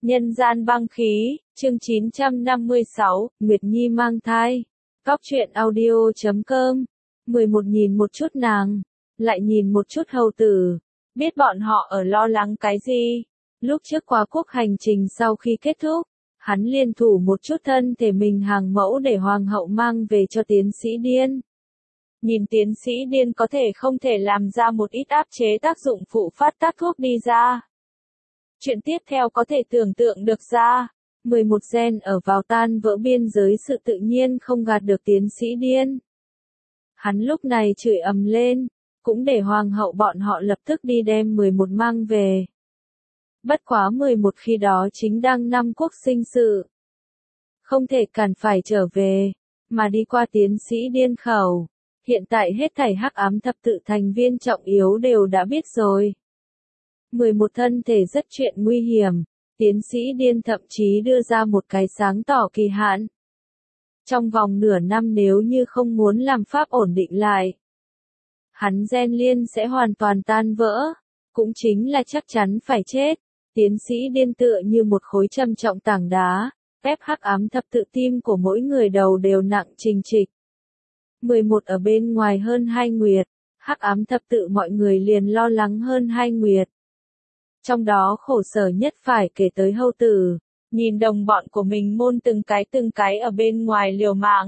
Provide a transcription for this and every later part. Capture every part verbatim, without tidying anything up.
Nhân gian băng khí, chương chín trăm năm mươi sáu, Nguyệt Nhi mang thai. Cóc truyện audio chấm com. mười một nhìn một chút nàng, lại nhìn một chút hầu tử. Biết bọn họ ở lo lắng cái gì? Lúc trước qua quốc hành trình sau khi kết thúc, hắn liên thủ một chút thân thể mình hàng mẫu để hoàng hậu mang về cho tiến sĩ điên. Nhìn tiến sĩ điên có thể không thể làm ra một ít áp chế tác dụng phụ phát tác thuốc đi ra. Chuyện tiếp theo có thể tưởng tượng được ra, mười một gen ở vào tan vỡ biên giới sự tự nhiên không gạt được tiến sĩ điên. Hắn lúc này chửi ầm lên, cũng để hoàng hậu bọn họ lập tức đi đem mười một mang về. Bất quá mười một khi đó chính đang năm quốc sinh sự. Không thể cản phải trở về, mà đi qua tiến sĩ điên khẩu. Hiện tại hết thảy hắc ám thập tự thành viên trọng yếu đều đã biết rồi. mười một thân thể rất chuyện nguy hiểm, tiến sĩ điên thậm chí đưa ra một cái sáng tỏ kỳ hạn. Trong vòng nửa năm nếu như không muốn làm pháp ổn định lại, hắn gen liên sẽ hoàn toàn tan vỡ, cũng chính là chắc chắn phải chết. Tiến sĩ điên tựa như một khối trầm trọng tảng đá, ép hắc ám thập tự tim của mỗi người đầu đều nặng trình trịch. mười một ở bên ngoài hơn hai nguyệt, hắc ám thập tự mọi người liền lo lắng hơn hai nguyệt. Trong đó khổ sở nhất phải kể tới hầu tử, nhìn đồng bọn của mình môn từng cái từng cái ở bên ngoài liều mạng.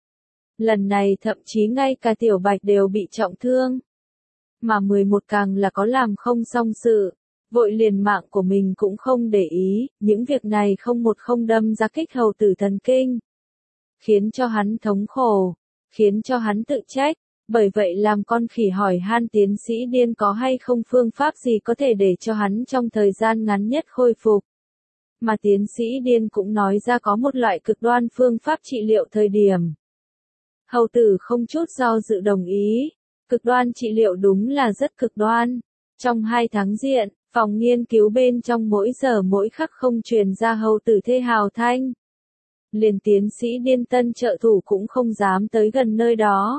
Lần này thậm chí ngay cả tiểu bạch đều bị trọng thương. Mà mười một càng là có làm không xong sự, vội liền mạng của mình cũng không để ý, những việc này không một không đâm ra kích hầu tử thần kinh. Khiến cho hắn thống khổ, khiến cho hắn tự trách. Bởi vậy làm con khỉ hỏi han tiến sĩ điên có hay không phương pháp gì có thể để cho hắn trong thời gian ngắn nhất khôi phục. Mà tiến sĩ điên cũng nói ra có một loại cực đoan phương pháp trị liệu thời điểm. Hầu tử không chút do dự đồng ý. Cực đoan trị liệu đúng là rất cực đoan. Trong hai tháng diện, phòng nghiên cứu bên trong mỗi giờ mỗi khắc không truyền ra hầu tử thê hào thanh. Liền tiến sĩ điên tân trợ thủ cũng không dám tới gần nơi đó.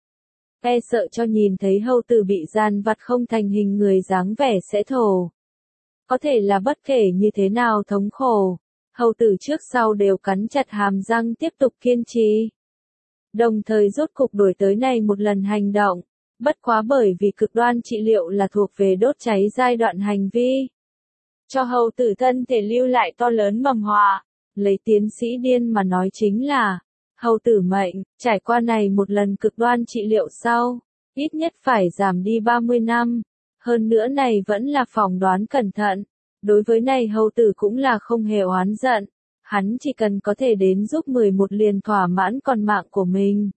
E sợ cho nhìn thấy hầu tử bị gian vặt không thành hình người dáng vẻ sẽ thổ. Có thể là bất kể như thế nào thống khổ, hầu tử trước sau đều cắn chặt hàm răng tiếp tục kiên trì. Đồng thời rốt cục đổi tới này một lần hành động, bất quá bởi vì cực đoan trị liệu là thuộc về đốt cháy giai đoạn hành vi. Cho hầu tử thân thể lưu lại to lớn mầm họa, lấy tiến sĩ điên mà nói chính là, hầu tử mệnh, trải qua này một lần cực đoan trị liệu sau, ít nhất phải giảm đi ba mươi năm. Hơn nữa này vẫn là phỏng đoán cẩn thận. Đối với này hầu tử cũng là không hề oán giận. Hắn chỉ cần có thể đến giúp mười một liền thỏa mãn còn mạng của mình.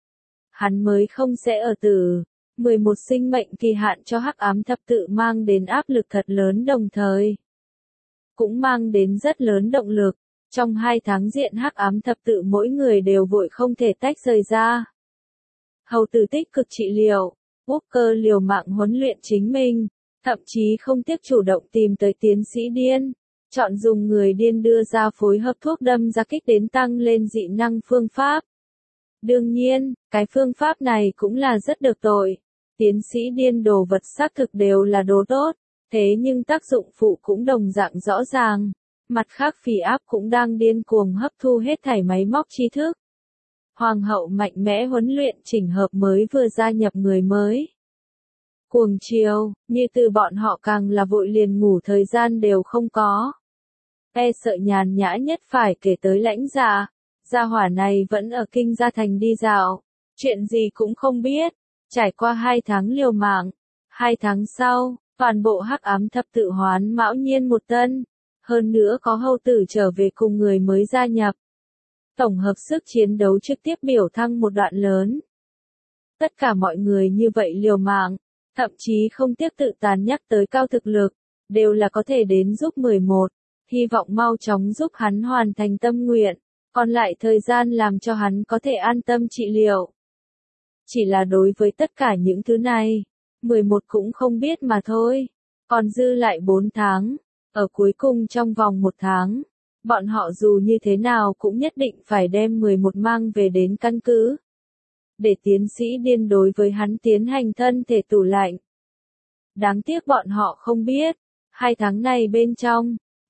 Hắn mới không sẽ ở tử. mười một sinh mệnh kỳ hạn cho hắc ám thập tự mang đến áp lực thật lớn đồng thời. Cũng mang đến rất lớn động lực. Trong hai tháng diện hắc ám thập tự mỗi người đều vội không thể tách rời ra. Hầu tử tích cực trị liệu, Walker liều mạng huấn luyện chính mình, thậm chí không tiếc chủ động tìm tới tiến sĩ điên, chọn dùng người điên đưa ra phối hợp thuốc đâm ra kích đến tăng lên dị năng phương pháp. Đương nhiên, cái phương pháp này cũng là rất được tội. Tiến sĩ điên đồ vật xác thực đều là đồ tốt, thế nhưng tác dụng phụ cũng đồng dạng rõ ràng. Mặt khác phỉ áp cũng đang điên cuồng hấp thu hết thảy máy móc tri thức. Hoàng hậu mạnh mẽ huấn luyện chỉnh hợp mới vừa gia nhập người mới. Cuồng chiều, như từ bọn họ càng là vội liền ngủ thời gian đều không có. E sợ nhàn nhã nhất phải kể tới lãnh dạ. Gia hỏa này vẫn ở kinh gia thành đi dạo. Chuyện gì cũng không biết. Trải qua hai tháng liều mạng. Hai tháng sau, toàn bộ hắc ám thập tự hoán mão nhiên một tân. Hơn nữa có hầu tử trở về cùng người mới gia nhập. Tổng hợp sức chiến đấu trực tiếp biểu thăng một đoạn lớn. Tất cả mọi người như vậy liều mạng, thậm chí không tiếc tự tàn nhắc tới cao thực lực, đều là có thể đến giúp mười một, hy vọng mau chóng giúp hắn hoàn thành tâm nguyện, còn lại thời gian làm cho hắn có thể an tâm trị liệu. Chỉ là đối với tất cả những thứ này, mười một cũng không biết mà thôi, còn dư lại bốn tháng, ở cuối cùng trong vòng một tháng. Bọn họ dù như thế nào cũng nhất định phải đem mười một mang về đến căn cứ. Để tiến sĩ điên đối với hắn tiến hành thân thể tủ lạnh. Đáng tiếc bọn họ không biết, hai tháng này bên trong,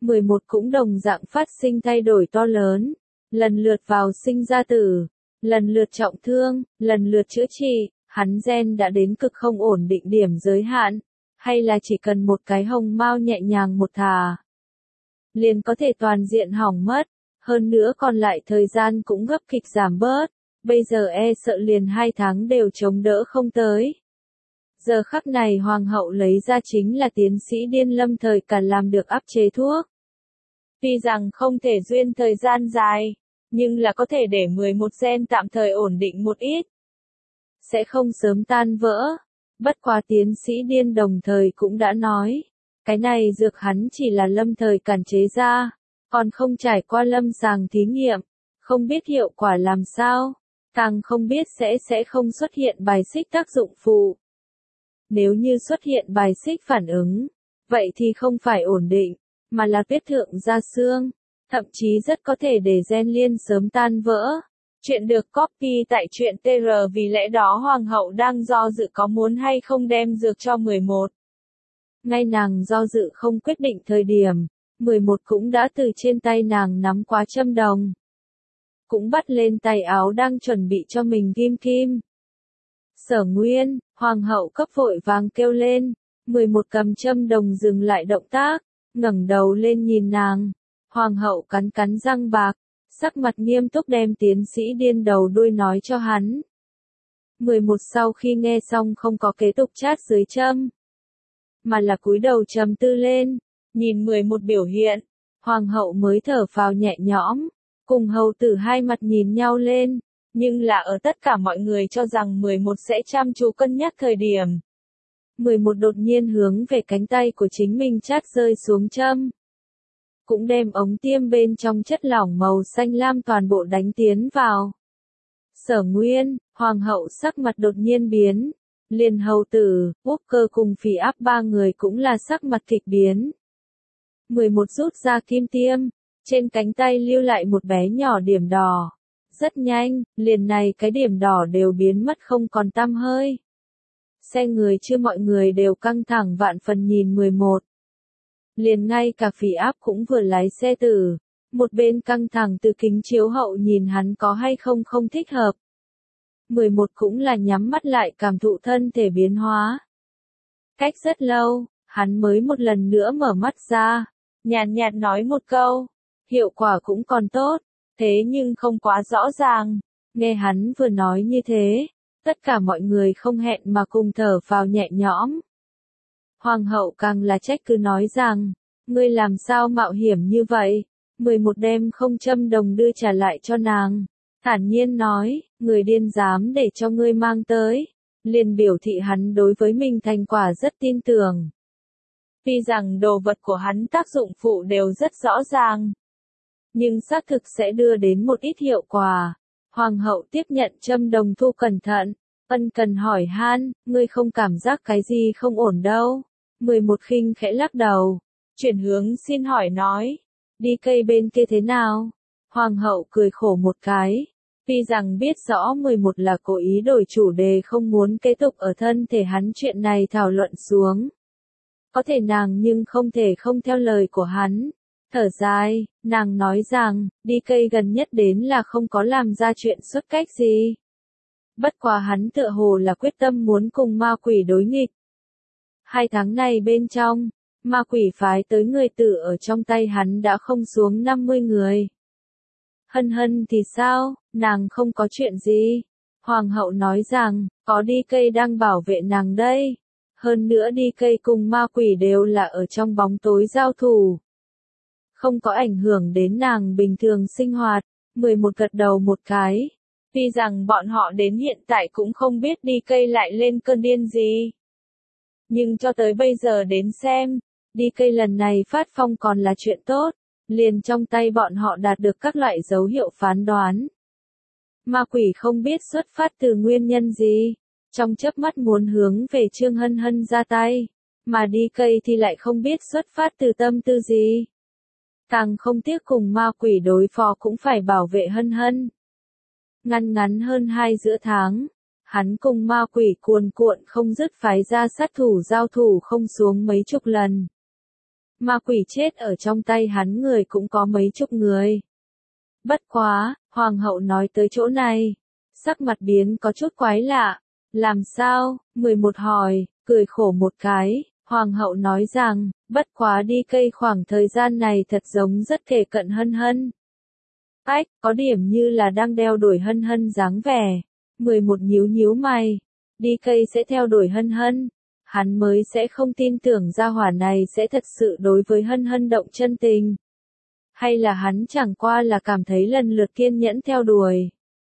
mười một cũng đồng dạng phát sinh thay đổi to lớn, lần lượt vào sinh ra tử, lần lượt trọng thương, lần lượt chữa trị, hắn gen đã đến cực không ổn định điểm giới hạn, hay là chỉ cần một cái hồng mao nhẹ nhàng một thà, liền có thể toàn diện hỏng mất, hơn nữa còn lại thời gian cũng gấp kịch giảm bớt, bây giờ e sợ liền hai tháng đều chống đỡ không tới. Giờ khắc này hoàng hậu lấy ra chính là tiến sĩ điên lâm thời cả làm được áp chế thuốc. Tuy rằng không thể duyên thời gian dài, nhưng là có thể để mười một gen tạm thời ổn định một ít. Sẽ không sớm tan vỡ. Bất quá tiến sĩ điên đồng thời cũng đã nói, cái này dược hắn chỉ là lâm thời cản chế ra, còn không trải qua lâm sàng thí nghiệm, không biết hiệu quả làm sao, càng không biết sẽ sẽ không xuất hiện bài xích tác dụng phụ. Nếu như xuất hiện bài xích phản ứng, vậy thì không phải ổn định, mà là vết thượng ra xương, thậm chí rất có thể để gen liên sớm tan vỡ. Chuyện được copy tại truyện tê rờ vì lẽ đó hoàng hậu đang do dự có muốn hay không đem dược cho mười một. Ngay nàng do dự không quyết định thời điểm, mười một cũng đã từ trên tay nàng nắm quá châm đồng. Cũng bắt lên tay áo đang chuẩn bị cho mình ghim kim. Sở Nguyên, hoàng hậu cấp vội vàng kêu lên, mười một cầm châm đồng dừng lại động tác, ngẩng đầu lên nhìn nàng. Hoàng hậu cắn cắn răng bạc, sắc mặt nghiêm túc đem tiến sĩ điên đầu đuôi nói cho hắn. mười một sau khi nghe xong không có kế tục chát dưới châm, mà là cúi đầu trầm tư lên, nhìn mười một biểu hiện, hoàng hậu mới thở phào nhẹ nhõm, cùng hầu tử hai mặt nhìn nhau lên, nhưng là ở tất cả mọi người cho rằng mười một sẽ chăm chú cân nhắc thời điểm. mười một đột nhiên hướng về cánh tay của chính mình chát rơi xuống châm. Cũng đem ống tiêm bên trong chất lỏng màu xanh lam toàn bộ đánh tiến vào. Sở Nguyên, hoàng hậu sắc mặt đột nhiên biến, liền hầu tử, Quốc Cơ cùng Phỉ Áp ba người cũng là sắc mặt kịch biến. mười một rút ra kim tiêm, trên cánh tay lưu lại một bé nhỏ điểm đỏ. Rất nhanh, liền này cái điểm đỏ đều biến mất không còn tăm hơi. Xe người chưa mọi người đều căng thẳng vạn phần nhìn mười một. Liền ngay cả Phỉ Áp cũng vừa lái xe tử, một bên căng thẳng từ kính chiếu hậu nhìn hắn có hay không không thích hợp. mười một cũng là nhắm mắt lại cảm thụ thân thể biến hóa. Cách rất lâu, hắn mới một lần nữa mở mắt ra, nhàn nhạt nói một câu, hiệu quả cũng còn tốt, thế nhưng không quá rõ ràng. Nghe hắn vừa nói như thế, tất cả mọi người không hẹn mà cùng thở phào nhẹ nhõm. Hoàng hậu càng là trách cứ nói rằng, ngươi làm sao mạo hiểm như vậy, mười một đem không châm đồng đưa trả lại cho nàng, thản nhiên nói, người điên dám để cho ngươi mang tới, liền biểu thị hắn đối với mình thành quả rất tin tưởng. Tuy rằng đồ vật của hắn tác dụng phụ đều rất rõ ràng, nhưng xác thực sẽ đưa đến một ít hiệu quả. Hoàng hậu tiếp nhận châm đồng thu cẩn thận, ân cần hỏi han, ngươi không cảm giác cái gì không ổn đâu. mười một khinh khẽ lắc đầu, chuyển hướng xin hỏi nói, đi cây bên kia thế nào? Hoàng hậu cười khổ một cái, tuy rằng biết rõ mười một là cố ý đổi chủ đề không muốn kế tục ở thân thể hắn chuyện này thảo luận xuống. Có thể nàng nhưng không thể không theo lời của hắn. Thở dài, nàng nói rằng, đi cây gần nhất đến là không có làm ra chuyện xuất cách gì. Bất quá hắn tựa hồ là quyết tâm muốn cùng ma quỷ đối nghịch. Hai tháng này bên trong, ma quỷ phái tới người tử ở trong tay hắn đã không xuống năm mươi người. Hân hân thì sao, nàng không có chuyện gì. Hoàng hậu nói rằng, có đi cây đang bảo vệ nàng đây. Hơn nữa đi cây cùng ma quỷ đều là ở trong bóng tối giao thủ. Không có ảnh hưởng đến nàng bình thường sinh hoạt. mười một gật đầu một cái. Tuy rằng bọn họ đến hiện tại cũng không biết đi cây lại lên cơn điên gì. Nhưng cho tới bây giờ đến xem, đi cây lần này phát phong còn là chuyện tốt, liền trong tay bọn họ đạt được các loại dấu hiệu phán đoán. Ma quỷ không biết xuất phát từ nguyên nhân gì, trong chớp mắt muốn hướng về Trương Hân Hân ra tay, mà đi cây thì lại không biết xuất phát từ tâm tư gì. Càng không tiếc cùng ma quỷ đối phó cũng phải bảo vệ Hân Hân. Ngăn ngắn hơn hai giữa tháng, hắn cùng ma quỷ cuồn cuộn không dứt phái ra sát thủ giao thủ không xuống mấy chục lần. ma quỷ chết ở trong tay hắn người cũng có mấy chục người. Bất quá, hoàng hậu nói tới chỗ này, sắc mặt biến có chút quái lạ. Làm sao? mười một hỏi, cười khổ một cái, hoàng hậu nói rằng, bất quá đi cây khoảng thời gian này thật giống rất kề cận hân hân. Ách, có điểm như là đang đeo đuổi hân hân dáng vẻ. mười một nhíu nhíu mày, đi cây sẽ theo đuổi hân hân. Hắn mới sẽ không tin tưởng gia hỏa này sẽ thật sự đối với hân hân động chân tình. Hay là hắn chẳng qua là cảm thấy lần lượt kiên nhẫn theo đuổi.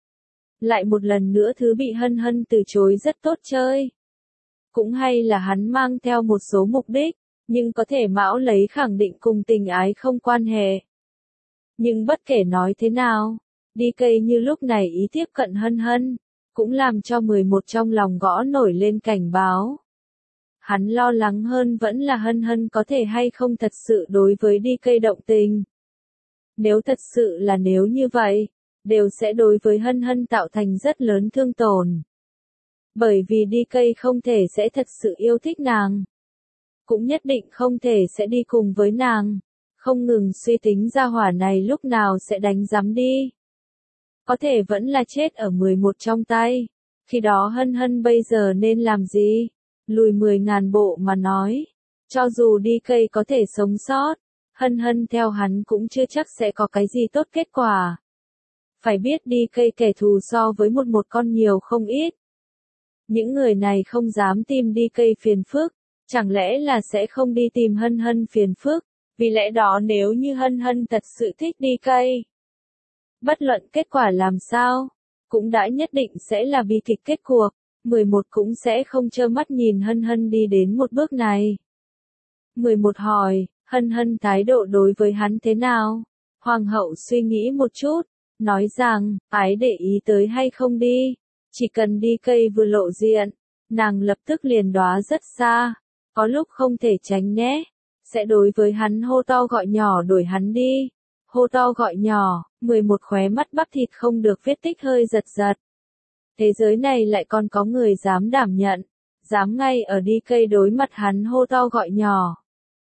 Lại một lần nữa thứ bị hân hân từ chối rất tốt chơi. Cũng hay là hắn mang theo một số mục đích, nhưng có thể mão lấy khẳng định cùng tình ái không quan hệ. Nhưng bất kể nói thế nào, đi cây như lúc này ý tiếp cận hân hân, cũng làm cho mười một trong lòng gõ nổi lên cảnh báo. Hắn lo lắng hơn vẫn là hân hân có thể hay không thật sự đối với đi cây động tình. Nếu thật sự là nếu như vậy, đều sẽ đối với hân hân tạo thành rất lớn thương tổn. Bởi vì đi cây không thể sẽ thật sự yêu thích nàng. Cũng nhất định không thể sẽ đi cùng với nàng. Không ngừng suy tính ra hỏa này lúc nào sẽ đánh giám đi. Có thể vẫn là chết ở mười một trong tay. Khi đó hân hân bây giờ nên làm gì? Lùi mười ngàn bộ mà nói. Cho dù đi cây có thể sống sót, hân hân theo hắn cũng chưa chắc sẽ có cái gì tốt kết quả. Phải biết đi cây kẻ thù so với một một con nhiều không ít. Những người này không dám tìm đi cây phiền phức, chẳng lẽ là sẽ không đi tìm hân hân phiền phức, vì lẽ đó nếu như hân hân thật sự thích đi cây. Bất luận kết quả làm sao, cũng đã nhất định sẽ là bi kịch kết cuộc, mười một cũng sẽ không trơ mắt nhìn hân hân đi đến một bước này. mười một hỏi, hân hân thái độ đối với hắn thế nào? Hoàng hậu suy nghĩ một chút, nói rằng, ái để ý tới hay không đi, chỉ cần đi cây vừa lộ diện, nàng lập tức liền đoá rất xa, có lúc không thể tránh né, sẽ đối với hắn hô to gọi nhỏ đuổi hắn đi, hô to gọi nhỏ, mười một khóe mắt bắp thịt không được vết tích hơi giật giật. Thế giới này lại còn có người dám đảm nhận, dám ngay ở đi cây đối mặt hắn hô to gọi nhỏ.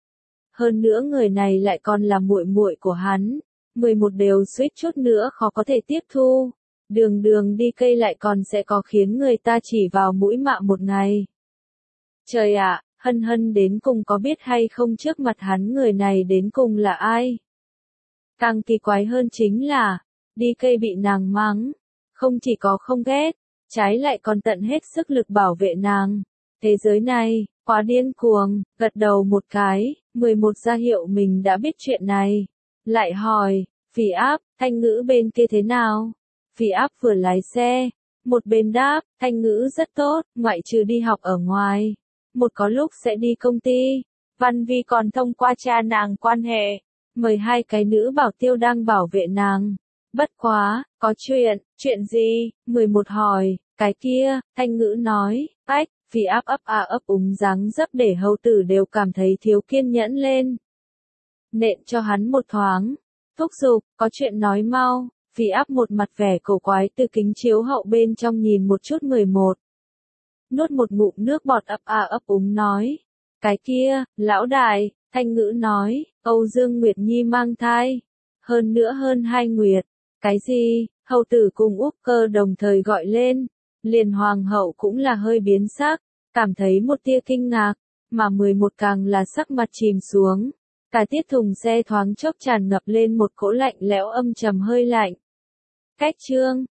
Hơn nữa người này lại còn là muội muội của hắn, mười một đều suýt chút nữa khó có thể tiếp thu. Đường đường đi cây lại còn sẽ có khiến người ta chỉ vào mũi mạ một ngày. Trời ạ, hân hân đến cùng có biết hay không trước mặt hắn người này đến cùng là ai? Càng kỳ quái hơn chính là, đi cây bị nàng mắng, không chỉ có không ghét, trái lại còn tận hết sức lực bảo vệ nàng. Thế giới này, quá điên cuồng, gật đầu một cái, mười một ra hiệu mình đã biết chuyện này. Lại hỏi, Phỉ Áp, Thanh Ngữ bên kia thế nào? Phỉ Áp vừa lái xe, một bên đáp, Thanh Ngữ rất tốt, ngoại trừ đi học ở ngoài. Một có lúc sẽ đi công ty, Văn Vi còn thông qua cha nàng quan hệ, mời hai cái nữ bảo tiêu đang bảo vệ nàng. Bất quá, có chuyện, chuyện gì? mười một hỏi, cái kia, Thanh Ngữ nói, ách, Phỉ Áp ấp à ấp úng dáng dấp để hầu tử đều cảm thấy thiếu kiên nhẫn lên. Nện cho hắn một thoáng, thúc giục, có chuyện nói mau. Phỉ Áp một mặt vẻ cổ quái từ kính chiếu hậu bên trong nhìn một chút mười một. Nuốt một ngụm nước bọt ấp à ấp úng nói. Cái kia, lão đại, Thanh Ngữ nói, Âu Dương Nguyệt Nhi mang thai. Hơn nữa hơn hai nguyệt. Cái gì? Hầu tử cùng Úc Cơ đồng thời gọi lên. Liền hoàng hậu cũng là hơi biến sắc, cảm thấy một tia kinh ngạc, mà mười một càng là sắc mặt chìm xuống. Cả tiết thùng xe thoáng chốc tràn ngập lên một cỗ lạnh lẽo âm trầm hơi lạnh. Cách chương